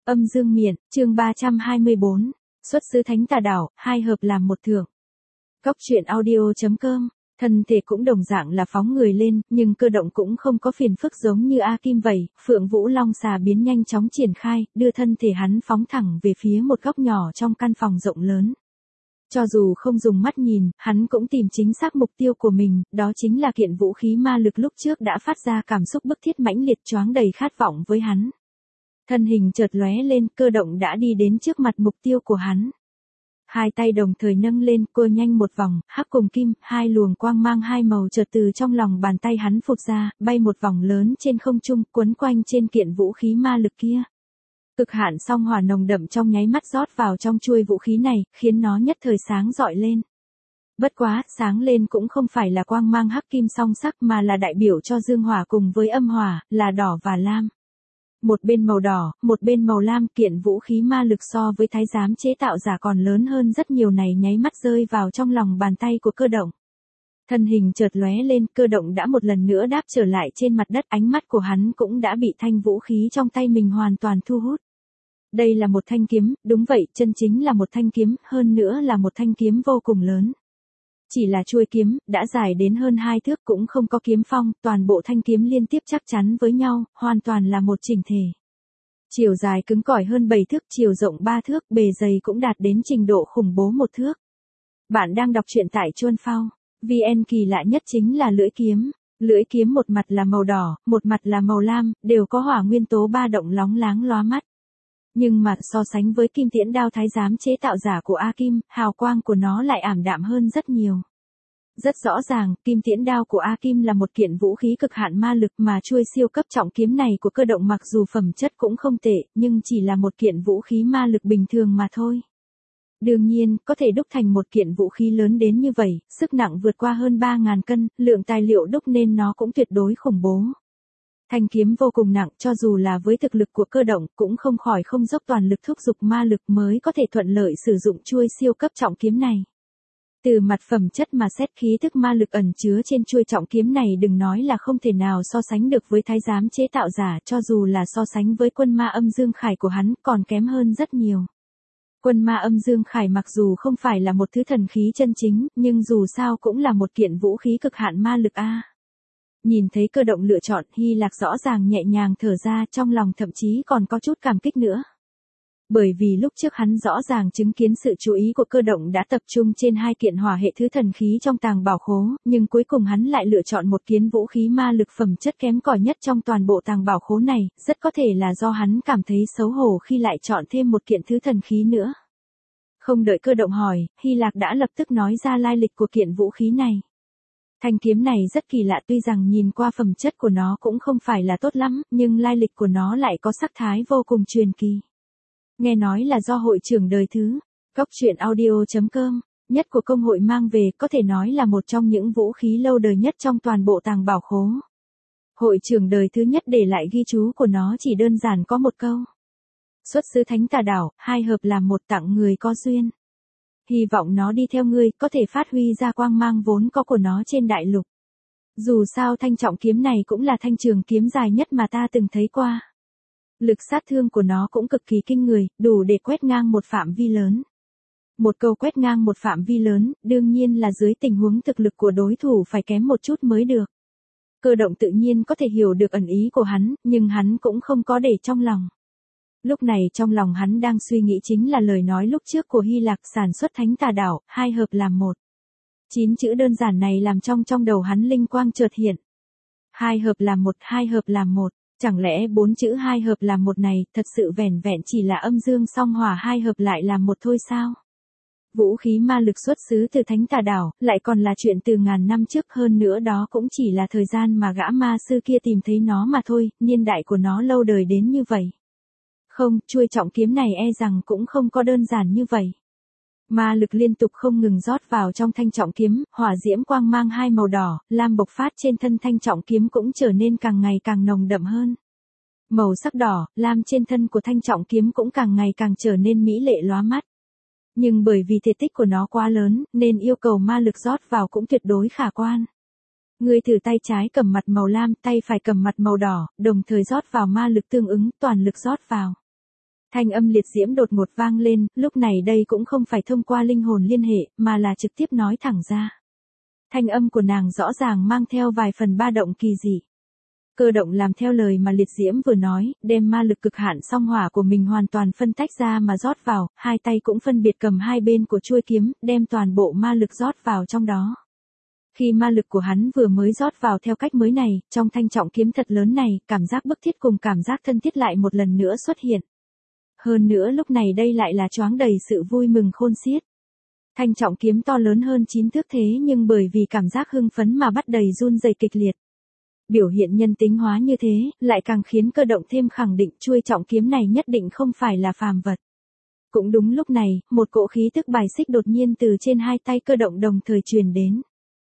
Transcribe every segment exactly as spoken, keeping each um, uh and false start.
Âm dương miện, chương ba trăm hai mươi bốn. Xuất xứ Thánh Tà Đảo, hai hợp làm một thưởng. Cóc truyện audio chấm com. Thân thể cũng đồng dạng là phóng người lên, nhưng cơ động cũng không có phiền phức giống như A Kim vậy. Phượng Vũ Long xà biến nhanh chóng triển khai, đưa thân thể hắn phóng thẳng về phía một góc nhỏ trong căn phòng rộng lớn. Cho dù không dùng mắt nhìn, hắn cũng tìm chính xác mục tiêu của mình, đó chính là kiện vũ khí ma lực lúc trước đã phát ra cảm xúc bức thiết mãnh liệt choáng đầy khát vọng với hắn. Thân hình chợt lóe lên, cơ động đã đi đến trước mặt mục tiêu của hắn. Hai tay đồng thời nâng lên, cua nhanh một vòng, hắc cùng kim, hai luồng quang mang hai màu chợt từ trong lòng bàn tay hắn phụt ra, bay một vòng lớn trên không trung, quấn quanh trên kiện vũ khí ma lực kia. Cực hạn song hỏa nồng đậm trong nháy mắt rót vào trong chuôi vũ khí này, khiến nó nhất thời sáng rọi lên. Bất quá, sáng lên cũng không phải là quang mang hắc kim song sắc mà là đại biểu cho dương hỏa cùng với âm hỏa, là đỏ và lam. Một bên màu đỏ, một bên màu lam, kiện vũ khí ma lực so với thái giám chế tạo giả còn lớn hơn rất nhiều này nháy mắt rơi vào trong lòng bàn tay của cơ động. Thân hình chợt lóe lên, cơ động đã một lần nữa đáp trở lại trên mặt đất, ánh mắt của hắn cũng đã bị thanh vũ khí trong tay mình hoàn toàn thu hút. Đây là một thanh kiếm, đúng vậy, chân chính là một thanh kiếm, hơn nữa là một thanh kiếm vô cùng lớn. Chỉ là chuôi kiếm, đã dài đến hơn hai thước cũng không có kiếm phong, toàn bộ thanh kiếm liên tiếp chắc chắn với nhau, hoàn toàn là một chỉnh thể. Chiều dài cứng cỏi hơn bảy thước, chiều rộng ba thước, bề dày cũng đạt đến trình độ khủng bố một thước. Bạn đang đọc truyện tại Chuan Phao. vê en kỳ lạ nhất chính là lưỡi kiếm. Lưỡi kiếm một mặt là màu đỏ, một mặt là màu lam, đều có hỏa nguyên tố ba động lóng láng lóa mắt. Nhưng mà so sánh với kim tiễn đao thái giám chế tạo giả của A Kim, hào quang của nó lại ảm đạm hơn rất nhiều. Rất rõ ràng, kim tiễn đao của A Kim là một kiện vũ khí cực hạn ma lực, mà chuôi siêu cấp trọng kiếm này của cơ động mặc dù phẩm chất cũng không tệ, nhưng chỉ là một kiện vũ khí ma lực bình thường mà thôi. Đương nhiên, có thể đúc thành một kiện vũ khí lớn đến như vậy, sức nặng vượt qua hơn ba nghìn cân, lượng tài liệu đúc nên nó cũng tuyệt đối khủng bố. Thanh kiếm vô cùng nặng, cho dù là với thực lực của cơ động, cũng không khỏi không dốc toàn lực thúc giục ma lực mới có thể thuận lợi sử dụng chuôi siêu cấp trọng kiếm này. Từ mặt phẩm chất mà xét, khí thức ma lực ẩn chứa trên chuôi trọng kiếm này đừng nói là không thể nào so sánh được với thái giám chế tạo giả, cho dù là so sánh với quân ma âm dương khải của hắn, còn kém hơn rất nhiều. Quân ma âm dương khải mặc dù không phải là một thứ thần khí chân chính, nhưng dù sao cũng là một kiện vũ khí cực hạn ma lực a. Nhìn thấy cơ động lựa chọn, Hy Lạc rõ ràng nhẹ nhàng thở ra, trong lòng thậm chí còn có chút cảm kích nữa. Bởi vì lúc trước hắn rõ ràng chứng kiến sự chú ý của cơ động đã tập trung trên hai kiện hỏa hệ thứ thần khí trong tàng bảo khố, nhưng cuối cùng hắn lại lựa chọn một kiện vũ khí ma lực phẩm chất kém cỏi nhất trong toàn bộ tàng bảo khố này, rất có thể là do hắn cảm thấy xấu hổ khi lại chọn thêm một kiện thứ thần khí nữa. Không đợi cơ động hỏi, Hy Lạc đã lập tức nói ra lai lịch của kiện vũ khí này. Thanh kiếm này rất kỳ lạ, tuy rằng nhìn qua phẩm chất của nó cũng không phải là tốt lắm, nhưng lai lịch của nó lại có sắc thái vô cùng truyền kỳ. Nghe nói là do hội trưởng đời thứ, cóc truyện audio chấm com, nhất của công hội mang về, có thể nói là một trong những vũ khí lâu đời nhất trong toàn bộ tàng bảo khố. Hội trưởng đời thứ nhất để lại ghi chú của nó chỉ đơn giản có một câu. Xuất xứ Thánh Tà Đảo, hai hợp làm một, tặng người có duyên. Hy vọng nó đi theo ngươi, có thể phát huy ra quang mang vốn có của nó trên đại lục. Dù sao thanh trọng kiếm này cũng là thanh trường kiếm dài nhất mà ta từng thấy qua. Lực sát thương của nó cũng cực kỳ kinh người, đủ để quét ngang một phạm vi lớn. Một câu quét ngang một phạm vi lớn, đương nhiên là dưới tình huống thực lực của đối thủ phải kém một chút mới được. Cơ động tự nhiên có thể hiểu được ẩn ý của hắn, nhưng hắn cũng không có để trong lòng. Lúc này trong lòng hắn đang suy nghĩ chính là lời nói lúc trước của Hy Lạc, sản xuất Thánh Tà Đảo, hai hợp làm một. Chín chữ đơn giản này làm trong trong đầu hắn linh quang chợt hiện. Hai hợp làm một, hai hợp làm một, chẳng lẽ bốn chữ hai hợp làm một này thật sự vẻn vẹn chỉ là âm dương song hỏa hai hợp lại làm một thôi sao? Vũ khí ma lực xuất xứ từ Thánh Tà Đảo, lại còn là chuyện từ ngàn năm trước, hơn nữa đó cũng chỉ là thời gian mà gã ma sư kia tìm thấy nó mà thôi, niên đại của nó lâu đời đến như vậy. Không, chuôi trọng kiếm này e rằng cũng không có đơn giản như vậy. Ma lực liên tục không ngừng rót vào trong thanh trọng kiếm, hỏa diễm quang mang hai màu đỏ, lam bộc phát trên thân thanh trọng kiếm cũng trở nên càng ngày càng nồng đậm hơn. Màu sắc đỏ, lam trên thân của thanh trọng kiếm cũng càng ngày càng trở nên mỹ lệ lóa mắt. Nhưng bởi vì thể tích của nó quá lớn, nên yêu cầu ma lực rót vào cũng tuyệt đối khả quan. Người thử tay trái cầm mặt màu lam, tay phải cầm mặt màu đỏ, đồng thời rót vào ma lực tương ứng, toàn lực rót vào. Thanh âm liệt diễm đột ngột vang lên, lúc này đây cũng không phải thông qua linh hồn liên hệ, mà là trực tiếp nói thẳng ra. Thanh âm của nàng rõ ràng mang theo vài phần ba động kỳ dị. Cơ động làm theo lời mà liệt diễm vừa nói, đem ma lực cực hạn song hỏa của mình hoàn toàn phân tách ra mà rót vào, hai tay cũng phân biệt cầm hai bên của chuôi kiếm, đem toàn bộ ma lực rót vào trong đó. Khi ma lực của hắn vừa mới rót vào theo cách mới này, trong thanh trọng kiếm thật lớn này, cảm giác bức thiết cùng cảm giác thân thiết lại một lần nữa xuất hiện. Hơn nữa lúc này đây lại là choáng đầy sự vui mừng khôn xiết. Thanh trọng kiếm to lớn hơn chín thước thế nhưng bởi vì cảm giác hưng phấn mà bắt đầy run rẩy kịch liệt. Biểu hiện nhân tính hóa như thế, lại càng khiến cơ động thêm khẳng định chuôi trọng kiếm này nhất định không phải là phàm vật. Cũng đúng lúc này, một cỗ khí tức bài xích đột nhiên từ trên hai tay cơ động đồng thời truyền đến.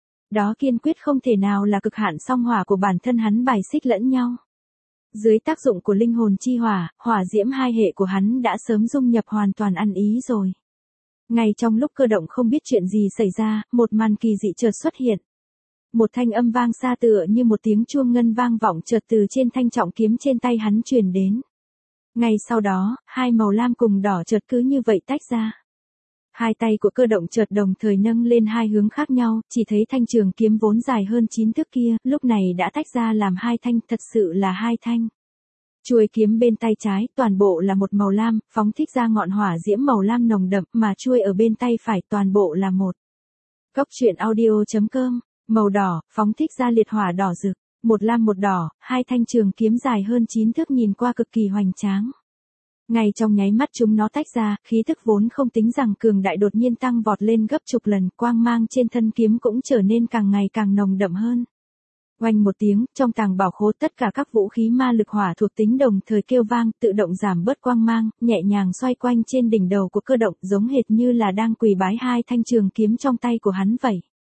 Đó kiên quyết không thể nào là cực hạn song hỏa của bản thân hắn bài xích lẫn nhau. Dưới tác dụng của linh hồn chi hỏa, hỏa diễm hai hệ của hắn đã sớm dung nhập hoàn toàn ăn ý rồi. Ngay trong lúc cơ động không biết chuyện gì xảy ra, một màn kỳ dị chợt xuất hiện. Một thanh âm vang xa tựa như một tiếng chuông ngân vang vọng chợt từ trên thanh trọng kiếm trên tay hắn truyền đến. Ngay sau đó, hai màu lam cùng đỏ chợt cứ như vậy tách ra. Hai tay của cơ động chợt đồng thời nâng lên hai hướng khác nhau, chỉ thấy thanh trường kiếm vốn dài hơn chín thước kia, lúc này đã tách ra làm hai thanh, thật sự là hai thanh. Chuôi kiếm bên tay trái, toàn bộ là một màu lam, phóng thích ra ngọn hỏa diễm màu lam nồng đậm, mà chuôi ở bên tay phải toàn bộ là một. Cốc truyện audio chấm com, màu đỏ, phóng thích ra liệt hỏa đỏ rực, một lam một đỏ, hai thanh trường kiếm dài hơn chín thước nhìn qua cực kỳ hoành tráng. Ngay trong nháy mắt chúng nó tách ra, khí tức vốn không tính rằng cường đại đột nhiên tăng vọt lên gấp chục lần, quang mang trên thân kiếm cũng trở nên càng ngày càng nồng đậm hơn. Oanh một tiếng, trong tàng bảo khố tất cả các vũ khí ma lực hỏa thuộc tính đồng thời kêu vang, tự động giảm bớt quang mang, nhẹ nhàng xoay quanh trên đỉnh đầu của cơ động, giống hệt như là đang quỳ bái hai thanh trường kiếm trong tay của hắn vậy.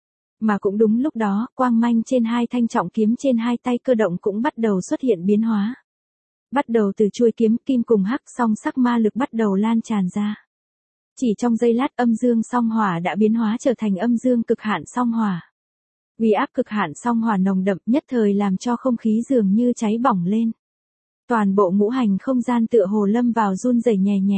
Mà cũng đúng lúc đó, quang manh trên hai thanh trọng kiếm trên hai tay cơ động cũng bắt đầu xuất hiện biến hóa. Bắt đầu từ chuôi kiếm kim cùng hắc song sắc ma lực bắt đầu lan tràn ra. Chỉ trong giây lát âm dương song hỏa đã biến hóa trở thành âm dương cực hạn song hỏa. Uy áp cực hạn song hỏa nồng đậm nhất thời làm cho không khí dường như cháy bỏng lên. Toàn bộ ngũ hành không gian tựa hồ lâm vào run rẩy nhẹ nhẹ.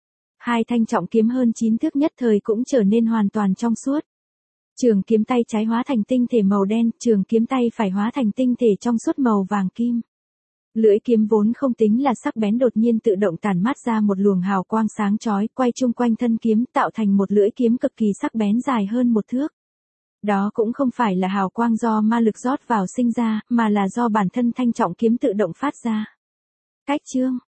Hai thanh trọng kiếm hơn chín thước nhất thời cũng trở nên hoàn toàn trong suốt. Trường kiếm tay trái hóa thành tinh thể màu đen, trường kiếm tay phải hóa thành tinh thể trong suốt màu vàng kim. Lưỡi kiếm vốn không tính là sắc bén đột nhiên tự động tản mát ra một luồng hào quang sáng chói quay chung quanh thân kiếm tạo thành một lưỡi kiếm cực kỳ sắc bén dài hơn một thước. Đó cũng không phải là hào quang do ma lực rót vào sinh ra, mà là do bản thân thanh trọng kiếm tự động phát ra. Cách chương,